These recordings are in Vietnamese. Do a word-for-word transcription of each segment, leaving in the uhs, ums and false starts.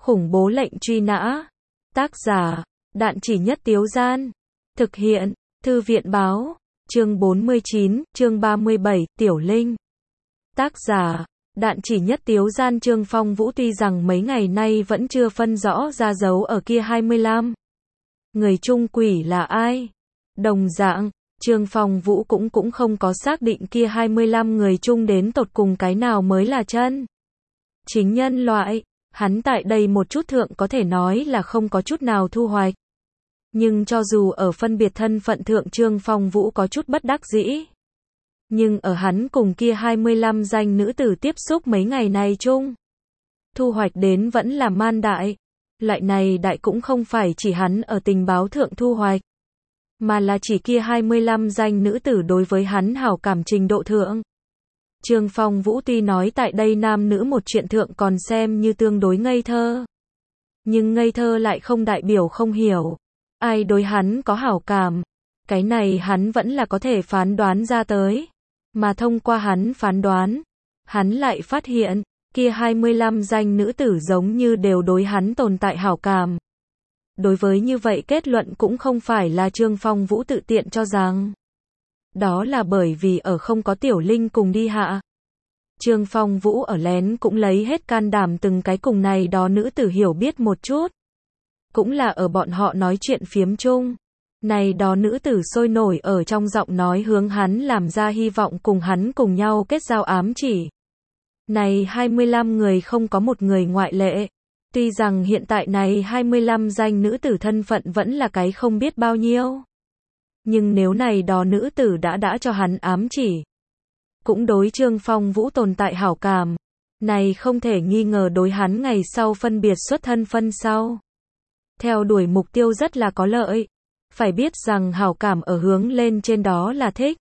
Khủng bố lệnh truy nã. Tác giả, Đạn Chỉ Nhất Tiếu Gian. Thực hiện, Thư viện báo. Chương bốn mươi chín, chương ba mươi bảy, Tiểu Linh. Tác giả, Đạn Chỉ Nhất Tiếu Gian. Trương Phong Vũ tuy rằng mấy ngày nay vẫn chưa phân rõ ra dấu ở kia hai mươi lăm người chung quỷ là ai. Đồng dạng, Trương Phong Vũ cũng cũng không có xác định kia hai mươi lăm người chung đến tột cùng cái nào mới là chân chính nhân loại. Hắn tại đây một chút thượng có thể nói là không có chút nào thu hoạch. Nhưng cho dù ở phân biệt thân phận thượng Trương Phong Vũ có chút bất đắc dĩ. Nhưng ở hắn cùng kia hai mươi lăm danh nữ tử tiếp xúc mấy ngày này chung. Thu hoạch đến vẫn là man đại. Loại này đại cũng không phải chỉ hắn ở tình báo thượng thu hoạch. Mà là chỉ kia hai mươi lăm danh nữ tử đối với hắn hảo cảm trình độ thượng. Trương Phong Vũ tuy nói tại đây nam nữ một chuyện thượng còn xem như tương đối ngây thơ. Nhưng ngây thơ lại không đại biểu không hiểu. Ai đối hắn có hảo cảm. Cái này hắn vẫn là có thể phán đoán ra tới. Mà thông qua hắn phán đoán. Hắn lại phát hiện, kia hai mươi lăm danh nữ tử giống như đều đối hắn tồn tại hảo cảm. Đối với như vậy kết luận cũng không phải là Trương Phong Vũ tự tiện cho rằng. Đó là bởi vì ở không có Tiểu Linh cùng đi hạ. Trương Phong Vũ ở lén cũng lấy hết can đảm từng cái cùng này đó nữ tử hiểu biết một chút. Cũng là ở bọn họ nói chuyện phiếm chung. Này đó nữ tử sôi nổi ở trong giọng nói hướng hắn làm ra hy vọng cùng hắn cùng nhau kết giao ám chỉ. Này hai mươi lăm người không có một người ngoại lệ. Tuy rằng hiện tại này hai mươi lăm danh nữ tử thân phận vẫn là cái không biết bao nhiêu. Nhưng nếu này đó nữ tử đã đã cho hắn ám chỉ. Cũng đối Trương Phong Vũ tồn tại hảo cảm. Này không thể nghi ngờ đối hắn ngày sau phân biệt xuất thân phân sau. Theo đuổi mục tiêu rất là có lợi. Phải biết rằng hảo cảm ở hướng lên trên đó là thích.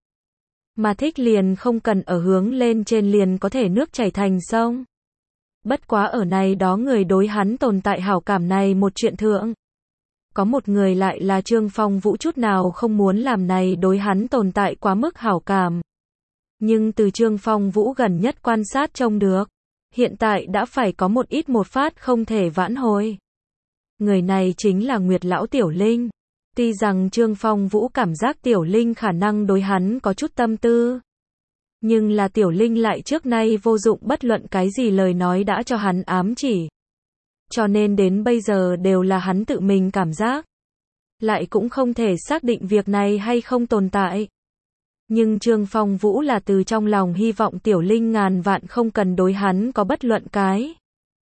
Mà thích liền không cần ở hướng lên trên liền có thể nước chảy thành sông. Bất quá ở này đó người đối hắn tồn tại hảo cảm này một chuyện thượng. Có một người lại là Trương Phong Vũ chút nào không muốn làm này đối hắn tồn tại quá mức hảo cảm. Nhưng từ Trương Phong Vũ gần nhất quan sát trông được. Hiện tại đã phải có một ít một phát không thể vãn hồi. Người này chính là Nguyệt Lão Tiểu Linh. Tuy rằng Trương Phong Vũ cảm giác Tiểu Linh khả năng đối hắn có chút tâm tư. Nhưng là Tiểu Linh lại trước nay vô dụng bất luận cái gì lời nói đã cho hắn ám chỉ. Cho nên đến bây giờ đều là hắn tự mình cảm giác. Lại cũng không thể xác định việc này hay không tồn tại. Nhưng Trương Phong Vũ là từ trong lòng hy vọng Tiểu Linh ngàn vạn không cần đối hắn có bất luận cái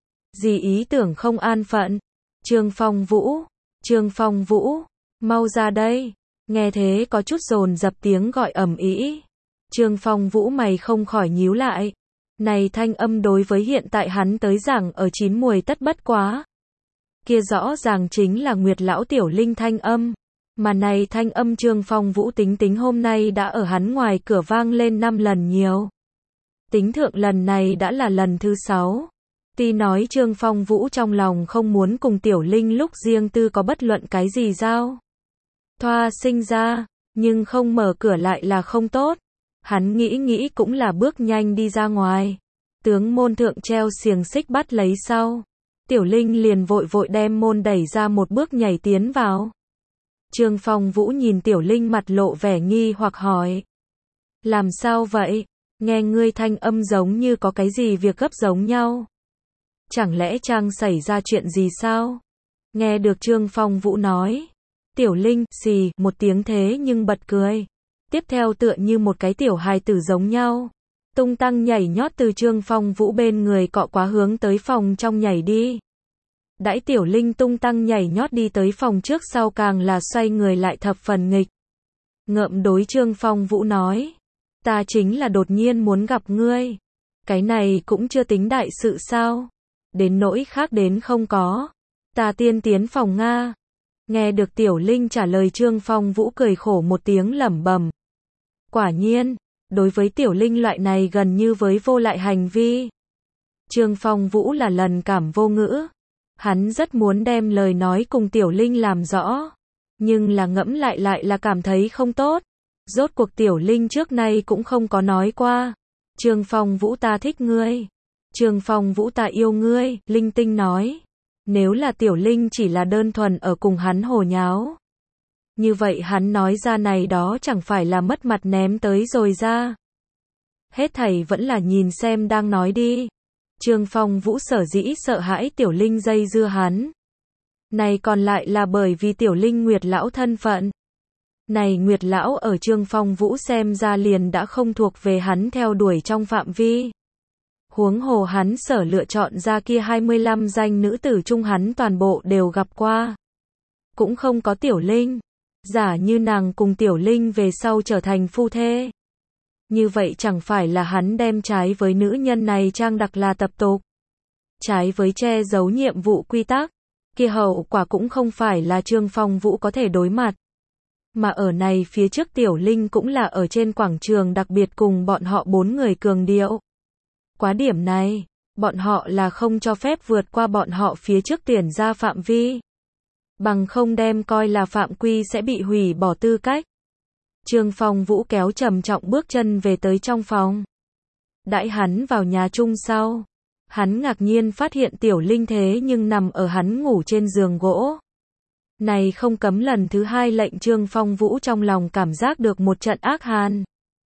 gì ý tưởng không an phận. Trương Phong Vũ, Trương Phong Vũ, mau ra đây. Nghe thế có chút dồn dập tiếng gọi ầm ĩ. Trương Phong Vũ mày không khỏi nhíu lại. Này thanh âm đối với hiện tại hắn tới giảng ở chín muồi tất bất quá. Kia rõ ràng chính là Nguyệt Lão Tiểu Linh thanh âm. Mà này thanh âm Trương Phong Vũ tính tính hôm nay đã ở hắn ngoài cửa vang lên năm lần nhiều. Tính thượng lần này đã là lần thứ sáu. Tuy nói Trương Phong Vũ trong lòng không muốn cùng Tiểu Linh lúc riêng tư có bất luận cái gì giao thoa sinh ra, nhưng không mở cửa lại là không tốt. Hắn nghĩ nghĩ cũng là bước nhanh đi ra ngoài. Tướng môn thượng treo xiềng xích bắt lấy sau. Tiểu Linh liền vội vội đem môn đẩy ra một bước nhảy tiến vào. Trương Phong Vũ nhìn Tiểu Linh mặt lộ vẻ nghi hoặc hỏi. Làm sao vậy? Nghe ngươi thanh âm giống như có cái gì việc gấp giống nhau. Chẳng lẽ Trang xảy ra chuyện gì sao? Nghe được Trương Phong Vũ nói. Tiểu Linh, xì, một tiếng thế nhưng bật cười. Tiếp theo tựa như một cái tiểu hài tử giống nhau. Tung tăng nhảy nhót từ Trương Phong Vũ bên người cọ quá hướng tới phòng trong nhảy đi. Đãi Tiểu Linh tung tăng nhảy nhót đi tới phòng trước sau càng là xoay người lại thập phần nghịch. Ngợm đối Trương Phong Vũ nói. Ta chính là đột nhiên muốn gặp ngươi. Cái này cũng chưa tính đại sự sao. Đến nỗi khác đến không có. Ta tiên tiến phòng Nga. Nghe được Tiểu Linh trả lời Trương Phong Vũ cười khổ một tiếng lẩm bẩm. Quả nhiên, đối với Tiểu Linh loại này gần như với vô lại hành vi. Trương Phong Vũ là lần cảm vô ngữ. Hắn rất muốn đem lời nói cùng Tiểu Linh làm rõ. Nhưng là ngẫm lại lại là cảm thấy không tốt. Rốt cuộc Tiểu Linh trước nay cũng không có nói qua. Trương Phong Vũ ta thích ngươi. Trương Phong Vũ ta yêu ngươi, linh tinh nói. Nếu là Tiểu Linh chỉ là đơn thuần ở cùng hắn hồ nháo, như vậy hắn nói ra này đó chẳng phải là mất mặt ném tới rồi ra. Hết thảy vẫn là nhìn xem đang nói đi. Trương Phong Vũ sở dĩ sợ hãi Tiểu Linh dây dưa hắn. Này còn lại là bởi vì Tiểu Linh Nguyệt lão thân phận. Này Nguyệt lão ở Trương Phong Vũ xem ra liền đã không thuộc về hắn theo đuổi trong phạm vi. Huống hồ hắn sở lựa chọn ra kia hai mươi lăm danh nữ tử chung hắn toàn bộ đều gặp qua. Cũng không có Tiểu Linh. Giả như nàng cùng Tiểu Linh về sau trở thành phu thê. Như vậy chẳng phải là hắn đem trái với nữ nhân này trang đặc là tập tục. Trái với che giấu nhiệm vụ quy tắc. Kia hậu quả cũng không phải là Trương Phong Vũ có thể đối mặt. Mà ở này phía trước Tiểu Linh cũng là ở trên quảng trường đặc biệt cùng bọn họ bốn người cường điệu. Quá điểm này, bọn họ là không cho phép vượt qua bọn họ phía trước tuyển ra phạm vi. Bằng không đem coi là phạm quy sẽ bị hủy bỏ tư cách. Trương Phong Vũ kéo trầm trọng bước chân về tới trong phòng. Đãi hắn vào nhà chung sau. Hắn ngạc nhiên phát hiện Tiểu Linh thế nhưng nằm ở hắn ngủ trên giường gỗ. Này không cấm lần thứ hai lệnh Trương Phong Vũ trong lòng cảm giác được một trận ác hàn.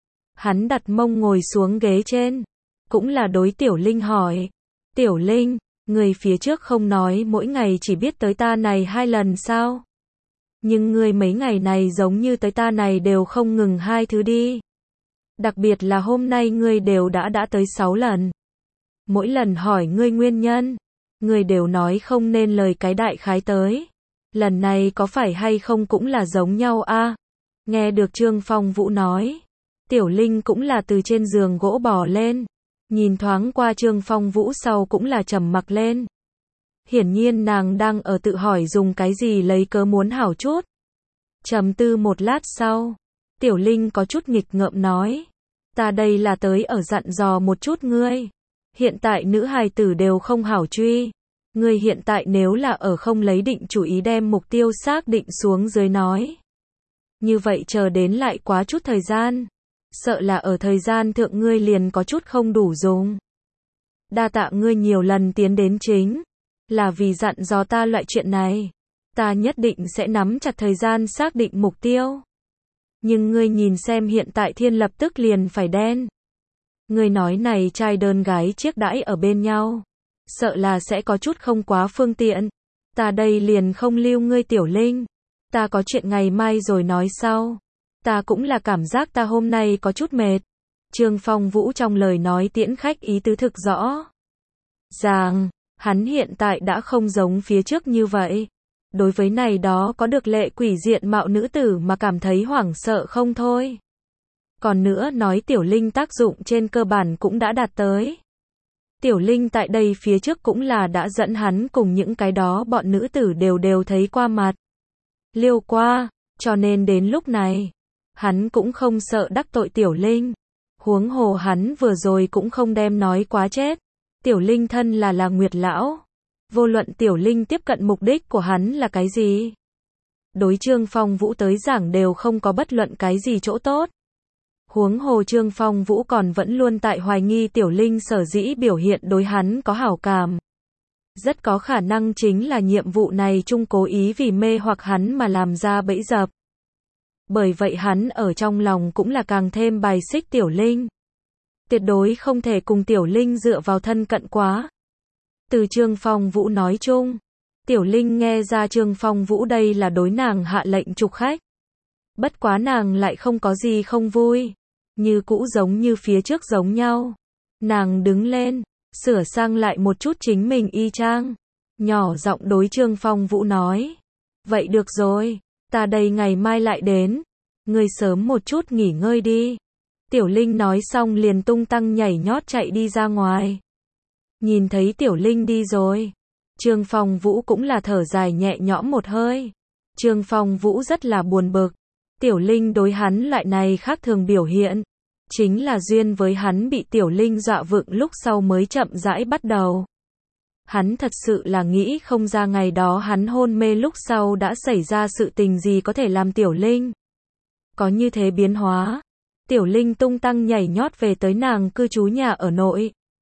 Hắn đặt mông ngồi xuống ghế trên. Cũng là đối Tiểu Linh hỏi. Tiểu Linh, người phía trước không nói mỗi ngày chỉ biết tới ta này hai lần sao? Nhưng người mấy ngày này giống như tới ta này đều không ngừng hai thứ đi. Đặc biệt là hôm nay ngươi đều đã đã tới sáu lần. Mỗi lần hỏi ngươi nguyên nhân, ngươi đều nói không nên lời cái đại khái tới. Lần này có phải hay không cũng là giống nhau a? À? Nghe được Trương Phong Vũ nói, Tiểu Linh cũng là từ trên giường gỗ bò lên, nhìn thoáng qua Trương Phong Vũ sau cũng là trầm mặc lên. Hiển nhiên nàng đang ở tự hỏi dùng cái gì lấy cớ muốn hảo chút. Trầm tư một lát sau, Tiểu Linh có chút nghịch ngợm nói, ta đây là tới ở dặn dò một chút ngươi. Hiện tại nữ hài tử đều không hảo truy. Ngươi hiện tại nếu là ở không lấy định chủ ý đem mục tiêu xác định xuống dưới nói. Như vậy chờ đến lại quá chút thời gian. Sợ là ở thời gian thượng ngươi liền có chút không đủ dùng. Đa tạ ngươi nhiều lần tiến đến chính. Là vì dặn dò ta loại chuyện này. Ta nhất định sẽ nắm chặt thời gian xác định mục tiêu. Nhưng ngươi nhìn xem hiện tại thiên lập tức liền phải đen. Ngươi nói này trai đơn gái chiếc đãi ở bên nhau. Sợ là sẽ có chút không quá phương tiện. Ta đây liền không lưu ngươi Tiểu Linh. Ta có chuyện ngày mai rồi nói sau. Ta cũng là cảm giác ta hôm nay có chút mệt. Trương Phong Vũ trong lời nói tiễn khách ý tứ thực rõ. Rằng, hắn hiện tại đã không giống phía trước như vậy. Đối với này đó có được lệ quỷ diện mạo nữ tử mà cảm thấy hoảng sợ không thôi. Còn nữa nói Tiểu Linh tác dụng trên cơ bản cũng đã đạt tới. Tiểu Linh tại đây phía trước cũng là đã dẫn hắn cùng những cái đó bọn nữ tử đều đều thấy qua mặt. Liêu qua, cho nên đến lúc này, hắn cũng không sợ đắc tội Tiểu Linh. Huống hồ hắn vừa rồi cũng không đem nói quá chết. Tiểu Linh thân là là Nguyệt lão. Vô luận Tiểu Linh tiếp cận mục đích của hắn là cái gì. Đối Trương Phong Vũ tới giảng đều không có bất luận cái gì chỗ tốt. Huống hồ Trương Phong Vũ còn vẫn luôn tại hoài nghi Tiểu Linh sở dĩ biểu hiện đối hắn có hảo cảm. Rất có khả năng chính là nhiệm vụ này chung cố ý vì mê hoặc hắn mà làm ra bẫy dập. Bởi vậy hắn ở trong lòng cũng là càng thêm bài xích Tiểu Linh. Tuyệt đối không thể cùng Tiểu Linh dựa vào thân cận quá. Từ Trương Phong Vũ nói chung, Tiểu Linh nghe ra Trương Phong Vũ đây là đối nàng hạ lệnh trục khách. Bất quá nàng lại không có gì không vui. Như cũ giống như phía trước giống nhau. Nàng đứng lên, sửa sang lại một chút chính mình y trang. Nhỏ giọng đối Trương Phong Vũ nói. Vậy được rồi, ta đây ngày mai lại đến. Ngươi sớm một chút nghỉ ngơi đi. Tiểu Linh nói xong liền tung tăng nhảy nhót chạy đi ra ngoài. Nhìn thấy Tiểu Linh đi rồi. Trương Phong Vũ cũng là thở dài nhẹ nhõm một hơi. Trương Phong Vũ rất là buồn bực. Tiểu Linh đối hắn loại này khác thường biểu hiện. Chính là duyên với hắn bị Tiểu Linh dọa vựng lúc sau mới chậm rãi bắt đầu. Hắn thật sự là nghĩ không ra ngày đó hắn hôn mê lúc sau đã xảy ra sự tình gì có thể làm Tiểu Linh có như thế biến hóa. Tiểu Linh tung tăng nhảy nhót về tới nàng cư trú nhà ở nội.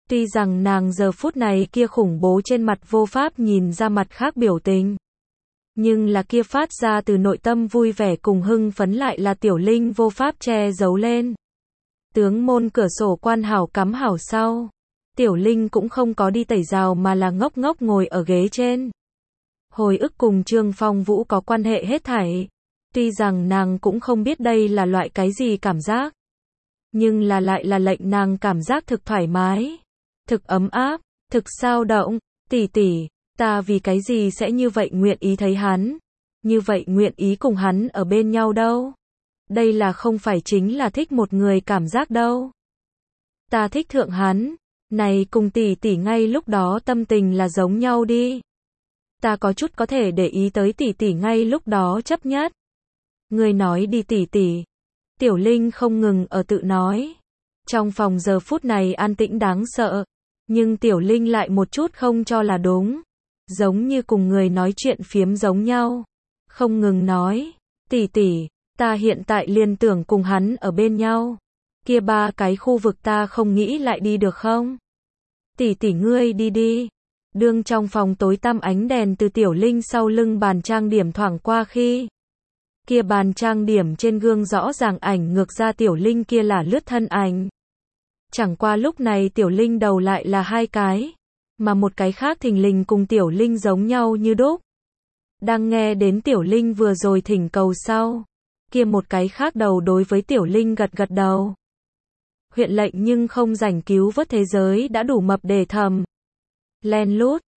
Tuy rằng nàng giờ phút này kia khủng bố trên mặt vô pháp nhìn ra mặt khác biểu tình. Nhưng là kia phát ra từ nội tâm vui vẻ cùng hưng phấn lại là Tiểu Linh vô pháp che giấu lên. Tướng môn cửa sổ quan hảo cắm hảo sau. Tiểu Linh cũng không có đi tẩy rào mà là ngốc ngốc ngồi ở ghế trên. Hồi ức cùng Trương Phong Vũ có quan hệ hết thảy. Tuy rằng nàng cũng không biết đây là loại cái gì cảm giác. Nhưng là lại là lệnh nàng cảm giác thực thoải mái. Thực ấm áp, thực sao động. Tỷ tỷ, ta vì cái gì sẽ như vậy nguyện ý thấy hắn. Như vậy nguyện ý cùng hắn ở bên nhau đâu. Đây là không phải chính là thích một người cảm giác đâu. Ta thích thượng hắn. Này cùng tỷ tỷ ngay lúc đó tâm tình là giống nhau đi. Ta có chút có thể để ý tới tỷ tỷ ngay lúc đó chấp nhất. Người nói đi tỷ tỷ. Tiểu Linh không ngừng ở tự nói. Trong phòng giờ phút này an tĩnh đáng sợ. Nhưng Tiểu Linh lại một chút không cho là đúng. Giống như cùng người nói chuyện phiếm giống nhau. Không ngừng nói. Tỷ tỷ, ta hiện tại liền tưởng cùng hắn ở bên nhau. Kia ba cái khu vực ta không nghĩ lại đi được không? Tỷ tỷ ngươi đi đi. Đương trong phòng tối tăm ánh đèn từ Tiểu Linh sau lưng bàn trang điểm thoảng qua khi. Kia bàn trang điểm trên gương rõ ràng ảnh ngược ra Tiểu Linh kia là lướt thân ảnh. Chẳng qua lúc này Tiểu Linh đầu lại là hai cái. Mà một cái khác thình lình cùng Tiểu Linh giống nhau như đúc. Đang nghe đến Tiểu Linh vừa rồi thỉnh cầu sau. Kia một cái khác đầu đối với Tiểu Linh gật gật đầu. Huyện lệnh nhưng không rảnh cứu vớt thế giới đã đủ mập để thầm. Len lút,